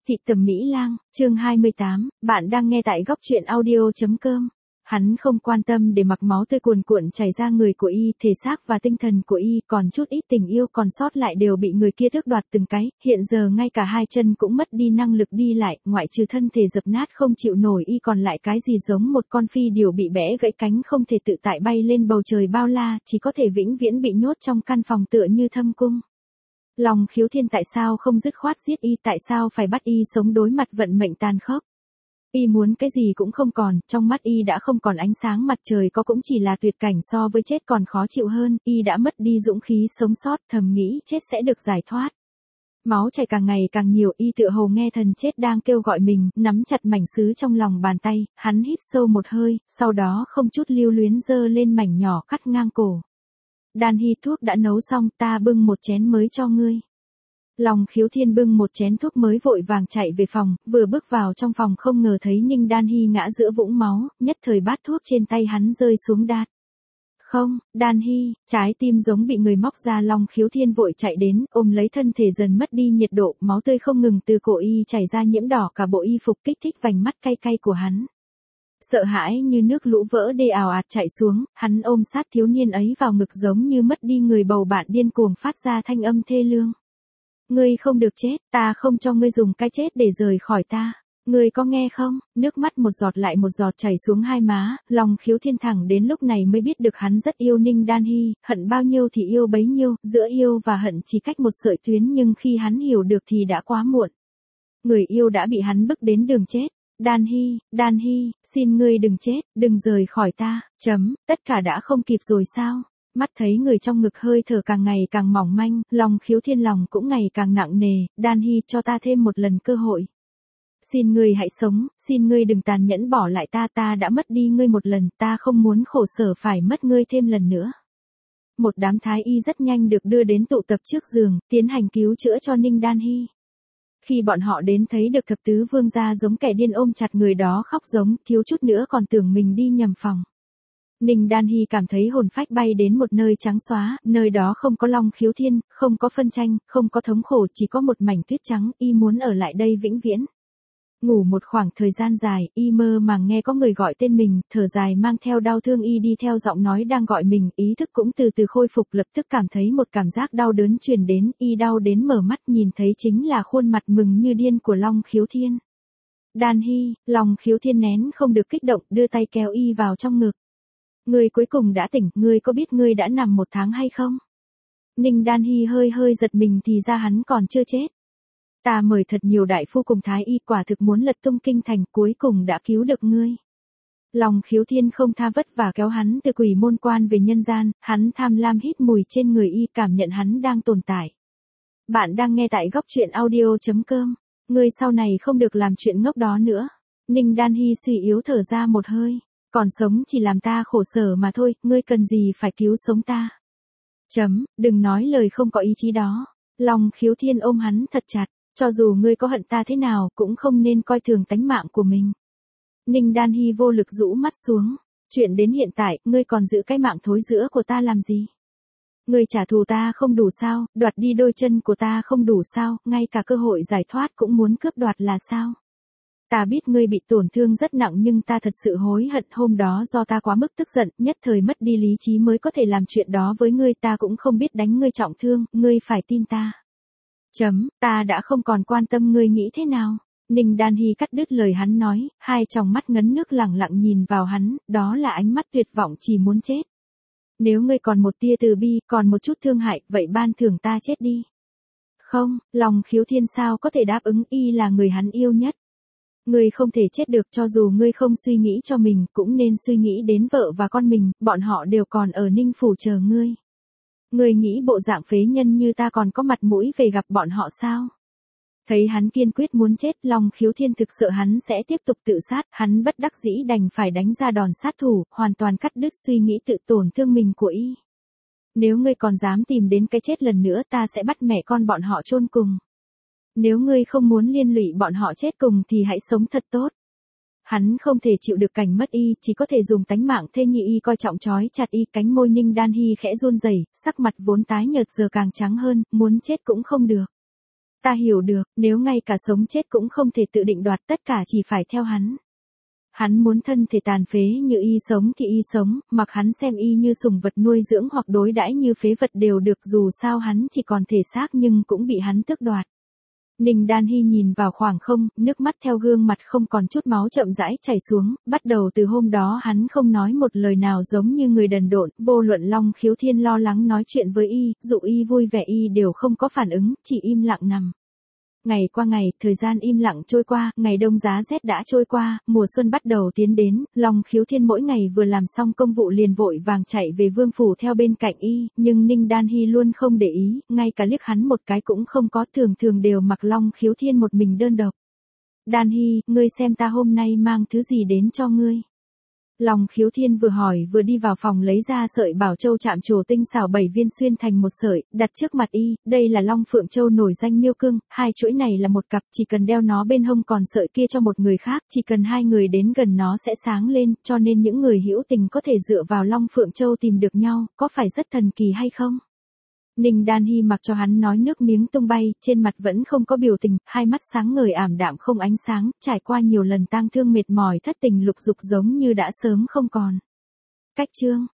Thị tầm Mỹ Lang, chương 28, bạn đang nghe tại góc truyện audio.com. Hắn không quan tâm để mặc máu tươi cuồn cuộn chảy ra người của y, thể xác và tinh thần của y, còn chút ít tình yêu còn sót lại đều bị người kia tước đoạt từng cái, hiện giờ ngay cả hai chân cũng mất đi năng lực đi lại, ngoại trừ thân thể dập nát không chịu nổi y còn lại cái gì giống một con phi điểu bị bẽ gãy cánh không thể tự tại bay lên bầu trời bao la, chỉ có thể vĩnh viễn bị nhốt trong căn phòng tựa như thâm cung. Lòng Khiếu Thiên tại sao không dứt khoát giết y, tại sao phải bắt y sống đối mặt vận mệnh tàn khốc. Y muốn cái gì cũng không còn, trong mắt y đã không còn ánh sáng mặt trời có cũng chỉ là tuyệt cảnh so với chết còn khó chịu hơn, y đã mất đi dũng khí sống sót, thầm nghĩ chết sẽ được giải thoát. Máu chảy càng ngày càng nhiều, y tựa hồ nghe thần chết đang kêu gọi mình, nắm chặt mảnh sứ trong lòng bàn tay, hắn hít sâu một hơi, sau đó không chút lưu luyến giơ lên mảnh nhỏ cắt ngang cổ. Đan Hy, thuốc đã nấu xong, ta bưng một chén mới cho ngươi. Lòng Khiếu Thiên bưng một chén thuốc mới vội vàng chạy về phòng, vừa bước vào trong phòng không ngờ thấy Ninh Đan Hy ngã giữa vũng máu, nhất thời bát thuốc trên tay hắn rơi xuống đát. Không, Đan Hy, trái tim giống bị người móc ra. Lòng Khiếu Thiên vội chạy đến, ôm lấy thân thể dần mất đi nhiệt độ, máu tươi không ngừng từ cổ y chảy ra nhiễm đỏ cả bộ y phục, kích thích vành mắt cay cay của hắn. Sợ hãi như nước lũ vỡ đê ào ạt chạy xuống, hắn ôm sát thiếu niên ấy vào ngực giống như mất đi người bầu bạn, điên cuồng phát ra thanh âm thê lương. Ngươi không được chết, ta không cho ngươi dùng cái chết để rời khỏi ta. Ngươi có nghe không? Nước mắt một giọt lại một giọt chảy xuống hai má, Lòng Khiếu Thiên thẳng đến lúc này mới biết được hắn rất yêu Ninh Đan Hy, hận bao nhiêu thì yêu bấy nhiêu, giữa yêu và hận chỉ cách một sợi tuyến, nhưng khi hắn hiểu được thì đã quá muộn. Người yêu đã bị hắn bức đến đường chết. Đan Hy, xin ngươi đừng chết, đừng rời khỏi ta, tất cả đã không kịp rồi sao? Mắt thấy người trong ngực hơi thở càng ngày càng mỏng manh, Lòng Khiếu Thiên lòng cũng ngày càng nặng nề, Đan Hy, cho ta thêm một lần cơ hội. Xin ngươi hãy sống, xin ngươi đừng tàn nhẫn bỏ lại ta, ta đã mất đi ngươi một lần, ta không muốn khổ sở phải mất ngươi thêm lần nữa. Một đám thái y rất nhanh được đưa đến tụ tập trước giường, tiến hành cứu chữa cho Ninh Đan Hy. Khi bọn họ đến thấy được thập tứ vương gia giống kẻ điên ôm chặt người đó khóc giống, thiếu chút nữa còn tưởng mình đi nhầm phòng. Ninh Đan Hy cảm thấy hồn phách bay đến một nơi trắng xóa, nơi đó không có Long Khiếu Thiên, không có phân tranh, không có thống khổ, chỉ có một mảnh tuyết trắng, y muốn ở lại đây vĩnh viễn. Ngủ một khoảng thời gian dài, y mơ màng nghe có người gọi tên mình, thở dài mang theo đau thương y đi theo giọng nói đang gọi mình, ý thức cũng từ từ khôi phục, lập tức cảm thấy một cảm giác đau đớn truyền đến, y đau đến mở mắt nhìn thấy chính là khuôn mặt mừng như điên của Long Khiếu Thiên. Đan Hy, Long Khiếu Thiên nén không được kích động, đưa tay kéo y vào trong ngực. Ngươi cuối cùng đã tỉnh, ngươi có biết ngươi đã nằm 1 tháng hay không? Ninh Đan Hy hơi giật mình thì ra hắn còn chưa chết. Ta mời thật nhiều đại phu cùng thái y, quả thực muốn lật tung kinh thành, cuối cùng đã cứu được ngươi. Lòng Khiếu Thiên không tha vất vả kéo hắn từ quỷ môn quan về nhân gian, hắn tham lam hít mùi trên người y, cảm nhận hắn đang tồn tại. Bạn đang nghe tại góc truyện audio.com. Ngươi sau này không được làm chuyện ngốc đó nữa. Ninh Đan Hy suy yếu thở ra một hơi. Còn sống chỉ làm ta khổ sở mà thôi, ngươi cần gì phải cứu sống ta. Đừng nói lời không có ý chí đó. Lòng Khiếu Thiên ôm hắn thật chặt. Cho dù ngươi có hận ta thế nào, cũng không nên coi thường tánh mạng của mình. Ninh Đan Hy vô lực rũ mắt xuống. Chuyện đến hiện tại, ngươi còn giữ cái mạng thối giữa của ta làm gì? Ngươi trả thù ta không đủ sao, đoạt đi đôi chân của ta không đủ sao, ngay cả cơ hội giải thoát cũng muốn cướp đoạt là sao? Ta biết ngươi bị tổn thương rất nặng nhưng ta thật sự hối hận, hôm đó do ta quá mức tức giận, nhất thời mất đi lý trí mới có thể làm chuyện đó với ngươi, ta cũng không biết đánh ngươi trọng thương, ngươi phải tin ta. Ta đã không còn quan tâm ngươi nghĩ thế nào. Ninh Đan Hy cắt đứt lời hắn nói, hai tròng mắt ngấn nước lẳng lặng nhìn vào hắn, đó là ánh mắt tuyệt vọng chỉ muốn chết. Nếu ngươi còn một tia từ bi, còn một chút thương hại, vậy ban thưởng ta chết đi. Không, Lòng Khiếu Thiên sao có thể đáp ứng, y là người hắn yêu nhất. Ngươi không thể chết được, cho dù ngươi không suy nghĩ cho mình, cũng nên suy nghĩ đến vợ và con mình, bọn họ đều còn ở Ninh Phủ chờ ngươi. Ngươi nghĩ bộ dạng phế nhân như ta còn có mặt mũi về gặp bọn họ sao? Thấy hắn kiên quyết muốn chết, Long Khiếu Thiên thực sợ hắn sẽ tiếp tục tự sát, hắn bất đắc dĩ đành phải đánh ra đòn sát thủ, hoàn toàn cắt đứt suy nghĩ tự tổn thương mình của y. Nếu ngươi còn dám tìm đến cái chết lần nữa, ta sẽ bắt mẹ con bọn họ chôn cùng. Nếu ngươi không muốn liên lụy bọn họ chết cùng thì hãy sống thật tốt. Hắn không thể chịu được cảnh mất y, chỉ có thể dùng tánh mạng thê nhi y coi trọng trói chặt y, cánh môi Ninh Đan Hy khẽ run rẩy, sắc mặt vốn tái nhợt giờ càng trắng hơn, muốn chết cũng không được. Ta hiểu được, nếu ngay cả sống chết cũng không thể tự định đoạt, tất cả chỉ phải theo hắn. Hắn muốn thân thể tàn phế như y sống thì y sống, mặc hắn xem y như sủng vật nuôi dưỡng hoặc đối đãi như phế vật đều được, dù sao hắn chỉ còn thể xác nhưng cũng bị hắn tước đoạt. Ninh Đan Hy nhìn vào khoảng không, nước mắt theo gương mặt không còn chút máu chậm rãi chảy xuống, bắt đầu từ hôm đó hắn không nói một lời nào, giống như người đần độn, vô luận Long Khiếu Thiên lo lắng nói chuyện với y, dụ y vui vẻ y đều không có phản ứng, chỉ im lặng nằm. Ngày qua ngày, thời gian im lặng trôi qua, ngày đông giá rét đã trôi qua, mùa xuân bắt đầu tiến đến, Long Khiếu Thiên mỗi ngày vừa làm xong công vụ liền vội vàng chạy về vương phủ theo bên cạnh y, nhưng Ninh Đan Hy luôn không để ý, ngay cả liếc hắn một cái cũng không có, thường thường đều mặc Long Khiếu Thiên một mình đơn độc. Đan Hy, ngươi xem ta hôm nay mang thứ gì đến cho ngươi. Long Khiếu Thiên vừa hỏi vừa đi vào phòng lấy ra sợi bảo châu chạm trổ tinh xảo 7 viên xuyên thành một sợi, đặt trước mặt y, đây là Long Phượng Châu nổi danh miêu cương, hai chuỗi này là một cặp, chỉ cần đeo nó bên hông, còn sợi kia cho một người khác, chỉ cần hai người đến gần nó sẽ sáng lên, cho nên những người hữu tình có thể dựa vào Long Phượng Châu tìm được nhau, có phải rất thần kỳ hay không? Ninh Đan Hy mặc cho hắn nói nước miếng tung bay, trên mặt vẫn không có biểu tình, hai mắt sáng ngời ảm đạm không ánh sáng, trải qua nhiều lần tang thương mệt mỏi thất tình lục dục giống như đã sớm không còn. Cách chương